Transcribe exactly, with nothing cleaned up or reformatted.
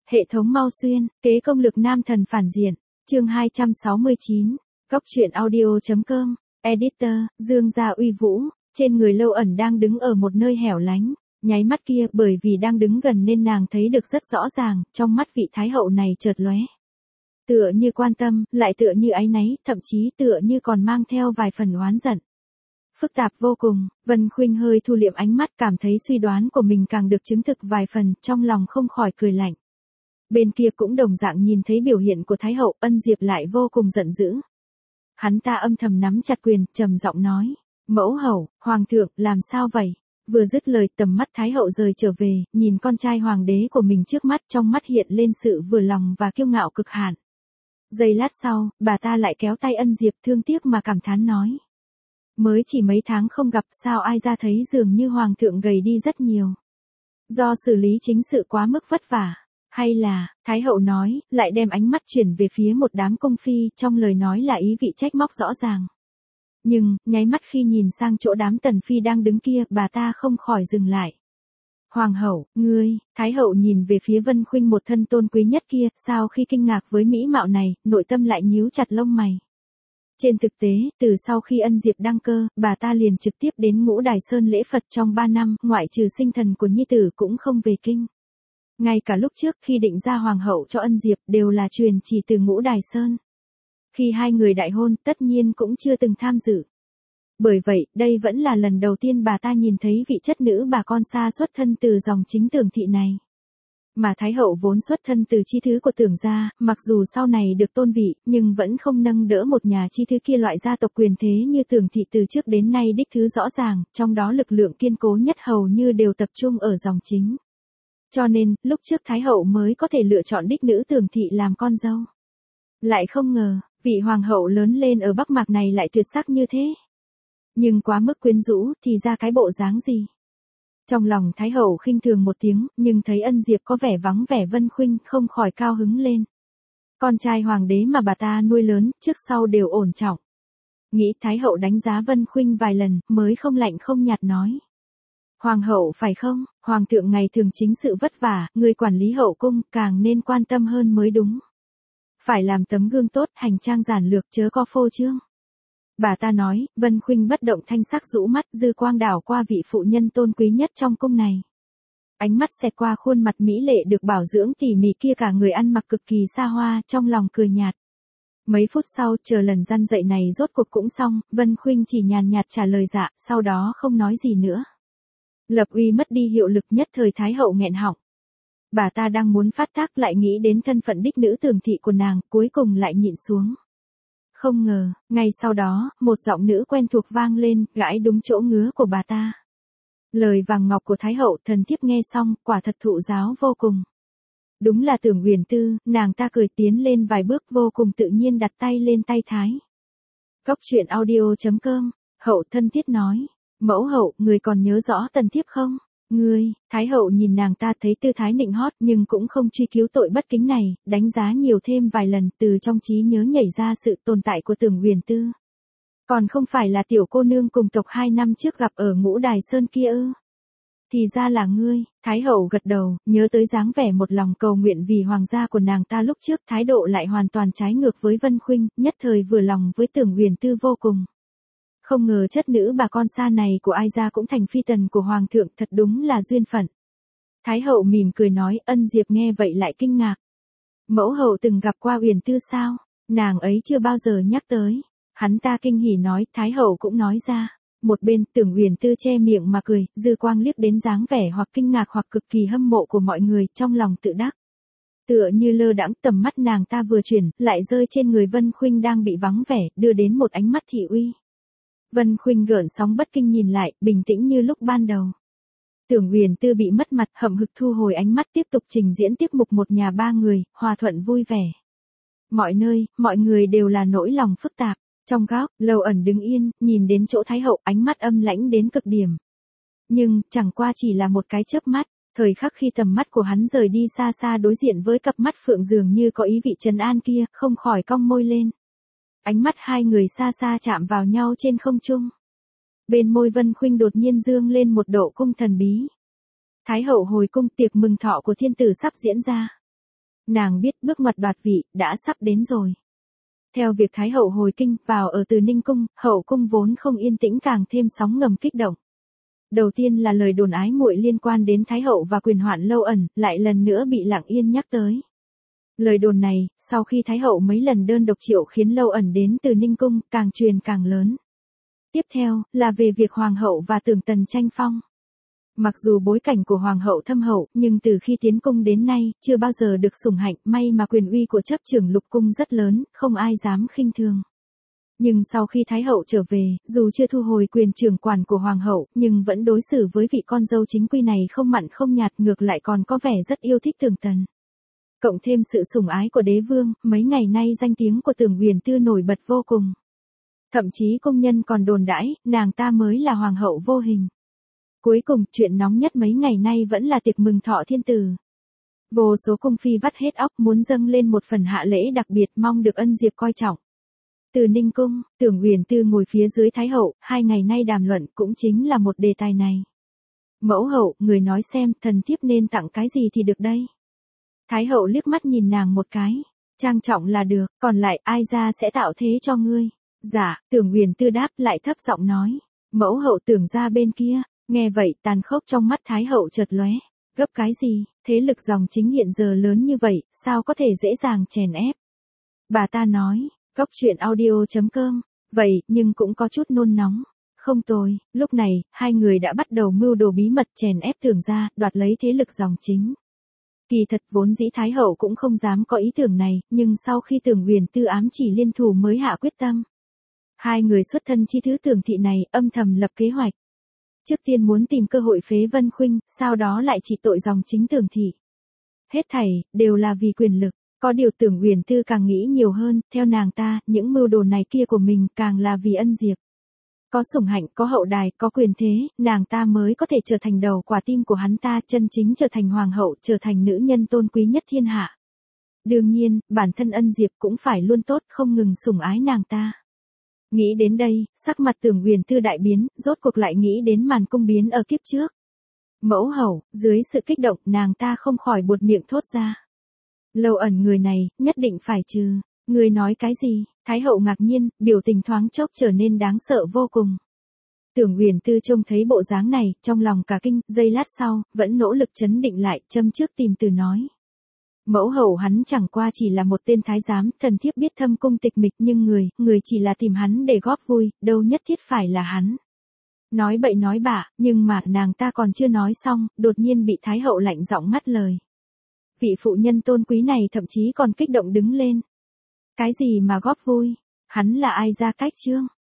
Hệ thống mau xuyên, kế công lực nam thần phản diện. Chương hai trăm sáu mươi chín. Góc truyện audio.com. Editor, Dương gia uy vũ, trên người Lâu Ẩn đang đứng ở một nơi hẻo lánh. Nháy mắt kia, bởi vì đang đứng gần nên nàng thấy được rất rõ ràng, trong mắt vị thái hậu này chợt lóe. Tựa như quan tâm, lại tựa như áy náy, thậm chí tựa như còn mang theo vài phần oán giận. Phức tạp vô cùng, Vân Khuynh hơi thu liệm ánh mắt, cảm thấy suy đoán của mình càng được chứng thực vài phần, trong lòng không khỏi cười lạnh. Bên kia cũng đồng dạng nhìn thấy biểu hiện của Thái hậu, Ân Diệp lại vô cùng giận dữ. Hắn ta âm thầm nắm chặt quyền, trầm giọng nói, mẫu hậu, hoàng thượng, làm sao vậy? Vừa dứt lời, tầm mắt Thái hậu rời trở về, nhìn con trai hoàng đế của mình trước mắt, trong mắt hiện lên sự vừa lòng và kiêu ngạo cực hạn. Giây lát sau, bà ta lại kéo tay Ân Diệp, thương tiếc mà cảm thán nói. Mới chỉ mấy tháng không gặp, sao ai ra thấy dường như hoàng thượng gầy đi rất nhiều. Do xử lý chính sự quá mức vất vả, hay là, Thái hậu nói, lại đem ánh mắt chuyển về phía một đám cung phi, trong lời nói là ý vị trách móc rõ ràng. Nhưng, nháy mắt khi nhìn sang chỗ đám tần phi đang đứng kia, bà ta không khỏi dừng lại. Hoàng hậu, ngươi, Thái hậu nhìn về phía Vân Khuynh một thân tôn quý nhất kia, sau khi kinh ngạc với mỹ mạo này, nội tâm lại nhíu chặt lông mày. Trên thực tế, từ sau khi Ân Diệp đăng cơ, bà ta liền trực tiếp đến Ngũ Đài Sơn lễ Phật trong ba năm, ngoại trừ sinh thần của nhi tử cũng không về kinh. Ngay cả lúc trước khi định ra hoàng hậu cho Ân Diệp đều là truyền chỉ từ Ngũ Đài Sơn. Khi hai người đại hôn, tất nhiên cũng chưa từng tham dự. Bởi vậy, đây vẫn là lần đầu tiên bà ta nhìn thấy vị chất nữ bà con xa xuất thân từ dòng chính Tưởng thị này. Mà Thái hậu vốn xuất thân từ chi thứ của Tưởng gia, mặc dù sau này được tôn vị, nhưng vẫn không nâng đỡ một nhà chi thứ kia loại gia tộc quyền thế như Tưởng thị từ trước đến nay đích thứ rõ ràng, trong đó lực lượng kiên cố nhất hầu như đều tập trung ở dòng chính. Cho nên, lúc trước Thái hậu mới có thể lựa chọn đích nữ Tưởng thị làm con dâu. Lại không ngờ, vị hoàng hậu lớn lên ở Bắc Mạc này lại tuyệt sắc như thế. Nhưng quá mức quyến rũ, thì ra cái bộ dáng gì? Trong lòng Thái hậu khinh thường một tiếng, nhưng thấy Ân Diệp có vẻ vắng vẻ Vân Khuynh, không khỏi cao hứng lên. Con trai hoàng đế mà bà ta nuôi lớn, trước sau đều ổn trọng. Nghĩ Thái hậu đánh giá Vân Khuynh vài lần, mới không lạnh không nhạt nói. Hoàng hậu phải không, hoàng thượng ngày thường chính sự vất vả, người quản lý hậu cung, càng nên quan tâm hơn mới đúng. Phải làm tấm gương tốt, hành trang giản lược, chớ có phô trương. Bà ta nói, Vân Khuynh bất động thanh sắc rũ mắt, dư quang đảo qua vị phụ nhân tôn quý nhất trong cung này. Ánh mắt xẹt qua khuôn mặt mỹ lệ được bảo dưỡng tỉ mỉ kia, cả người ăn mặc cực kỳ xa hoa, trong lòng cười nhạt. Mấy phút sau, chờ lần răn dậy này rốt cuộc cũng xong, Vân Khuynh chỉ nhàn nhạt trả lời dạ, sau đó không nói gì nữa. Lập uy mất đi hiệu lực, nhất thời Thái hậu nghẹn họng. Bà ta đang muốn phát tác lại nghĩ đến thân phận đích nữ Tưởng thị của nàng, cuối cùng lại nhịn xuống. Không ngờ, ngay sau đó, một giọng nữ quen thuộc vang lên, gãi đúng chỗ ngứa của bà ta. Lời vàng ngọc của Thái hậu, thần thiếp nghe xong, quả thật thụ giáo vô cùng. Đúng là Tưởng Huyền Tư, nàng ta cười tiến lên vài bước, vô cùng tự nhiên đặt tay lên tay Thái. Góc truyện audio.com, hậu thân thiết nói, mẫu hậu, người còn nhớ rõ tần thiếp không? Ngươi, Thái hậu nhìn nàng ta thấy tư thái nịnh hót nhưng cũng không truy cứu tội bất kính này, đánh giá nhiều thêm vài lần, từ trong trí nhớ nhảy ra sự tồn tại của Tưởng Huyền Tư. Còn không phải là tiểu cô nương cùng tộc hai năm trước gặp ở Ngũ Đài Sơn kia ư? Thì ra là ngươi, Thái hậu gật đầu, nhớ tới dáng vẻ một lòng cầu nguyện vì hoàng gia của nàng ta lúc trước, thái độ lại hoàn toàn trái ngược với Vân Khuynh, nhất thời vừa lòng với Tưởng Huyền Tư vô cùng. Không ngờ chất nữ bà con xa này của ai ra cũng thành phi tần của hoàng thượng, thật đúng là duyên phận. Thái hậu mỉm cười nói, Ân Diệp nghe vậy lại kinh ngạc. Mẫu hậu từng gặp qua Huyền Tư sao? Nàng ấy chưa bao giờ nhắc tới. Hắn ta kinh hỉ nói, Thái hậu cũng nói ra. Một bên, Tưởng Huyền Tư che miệng mà cười, dư quang liếc đến dáng vẻ hoặc kinh ngạc hoặc cực kỳ hâm mộ của mọi người, trong lòng tự đắc. Tựa như lơ đãng, tầm mắt nàng ta vừa chuyển, lại rơi trên người Vân Khuynh đang bị vắng vẻ, đưa đến một ánh mắt thị uy. Vân Khuynh gợn sóng bất kinh nhìn lại, bình tĩnh như lúc ban đầu. Tưởng Huyền Tư bị mất mặt, hậm hực thu hồi ánh mắt, tiếp tục trình diễn tiết mục một nhà ba người, hòa thuận vui vẻ. Mọi nơi, mọi người đều là nỗi lòng phức tạp. Trong góc, Lâu Ẩn đứng yên, nhìn đến chỗ Thái hậu, ánh mắt âm lãnh đến cực điểm. Nhưng, chẳng qua chỉ là một cái chớp mắt, thời khắc khi tầm mắt của hắn rời đi xa xa đối diện với cặp mắt phượng dường như có ý vị trấn an kia, không khỏi cong môi lên. Ánh mắt hai người xa xa chạm vào nhau trên không trung. Bên môi Vân Khuynh đột nhiên dương lên một độ cung thần bí. Thái hậu hồi cung, tiệc mừng thọ của thiên tử sắp diễn ra. Nàng biết bước ngoặt đoạt vị, đã sắp đến rồi. Theo việc Thái hậu hồi kinh, vào ở Từ Ninh cung, hậu cung vốn không yên tĩnh càng thêm sóng ngầm kích động. Đầu tiên là lời đồn ái muội liên quan đến Thái hậu và quyền hoạn Lâu Ẩn, lại lần nữa bị Lặng Yên nhắc tới. Lời đồn này, sau khi Thái hậu mấy lần đơn độc triệu khiến Lâu Ẩn đến Từ Ninh cung, càng truyền càng lớn. Tiếp theo, là về việc Hoàng hậu và Tưởng Tần tranh phong. Mặc dù bối cảnh của Hoàng hậu thâm hậu, nhưng từ khi tiến cung đến nay, chưa bao giờ được sủng hạnh, may mà quyền uy của chấp trưởng lục cung rất lớn, không ai dám khinh thường. Nhưng sau khi Thái hậu trở về, dù chưa thu hồi quyền trưởng quản của Hoàng hậu, nhưng vẫn đối xử với vị con dâu chính quy này không mặn không nhạt, ngược lại còn có vẻ rất yêu thích Tưởng Tần. Cộng thêm sự sủng ái của đế vương, mấy ngày nay danh tiếng của Tưởng Huyền Tư nổi bật vô cùng. Thậm chí công nhân còn đồn đãi, nàng ta mới là hoàng hậu vô hình. Cuối cùng, chuyện nóng nhất mấy ngày nay vẫn là tiệc mừng thọ thiên tử. Vô số cung phi vắt hết óc muốn dâng lên một phần hạ lễ đặc biệt, mong được ân diệp coi trọng. Từ Ninh cung, Tưởng Huyền Tư ngồi phía dưới Thái hậu, hai ngày nay đàm luận cũng chính là một đề tài này. Mẫu hậu, người nói xem, thần thiếp nên tặng cái gì thì được đây? Thái hậu liếc mắt nhìn nàng một cái. Trang trọng là được, còn lại ai ra sẽ tạo thế cho ngươi. Dạ, Tưởng Huyền Tư đáp lại thấp giọng nói. Mẫu hậu Tưởng ra bên kia. Nghe vậy, tàn khốc trong mắt Thái hậu chợt lóe. Gấp cái gì, thế lực dòng chính hiện giờ lớn như vậy, sao có thể dễ dàng chèn ép? Bà ta nói, Góc truyện audio chấm com, vậy, nhưng cũng có chút nôn nóng. Không tồi, lúc này, hai người đã bắt đầu mưu đồ bí mật chèn ép Tưởng ra, đoạt lấy thế lực dòng chính. Kỳ thật vốn dĩ Thái hậu cũng không dám có ý tưởng này, nhưng sau khi Tưởng Huyền Tư ám chỉ liên thủ mới hạ quyết tâm. Hai người xuất thân chi thứ Tưởng thị này, âm thầm lập kế hoạch. Trước tiên muốn tìm cơ hội phế Vân Khuynh, sau đó lại trị tội dòng chính Tưởng thị. Hết thảy, đều là vì quyền lực. Có điều Tưởng Huyền Tư càng nghĩ nhiều hơn, theo nàng ta, những mưu đồ này kia của mình càng là vì ân diệp. Có sủng hạnh, có hậu đài, có quyền thế, nàng ta mới có thể trở thành đầu quả tim của hắn ta, chân chính trở thành hoàng hậu, trở thành nữ nhân tôn quý nhất thiên hạ. Đương nhiên, bản thân ân diệp cũng phải luôn tốt, không ngừng sủng ái nàng ta. Nghĩ đến đây, sắc mặt Tưởng Huyền Tư đại biến, rốt cuộc lại nghĩ đến màn cung biến ở kiếp trước. Mẫu hậu, dưới sự kích động, nàng ta không khỏi buột miệng thốt ra. Lâu Ẩn người này, nhất định phải trừ. Người nói cái gì? Thái hậu ngạc nhiên, biểu tình thoáng chốc trở nên đáng sợ vô cùng. Tưởng Huyền Tư trông thấy bộ dáng này, trong lòng cả kinh, giây lát sau, vẫn nỗ lực trấn định lại, châm trước tìm từ nói. Mẫu hậu hắn chẳng qua chỉ là một tên thái giám, thần thiếp biết thâm cung tịch mịch nhưng người, người chỉ là tìm hắn để góp vui, đâu nhất thiết phải là hắn. Nói bậy nói bạ, nhưng mà nàng ta còn chưa nói xong, đột nhiên bị Thái hậu lạnh giọng ngắt lời. Vị phụ nhân tôn quý này thậm chí còn kích động đứng lên. Cái gì mà góp vui? Hắn là ai ra cách chương?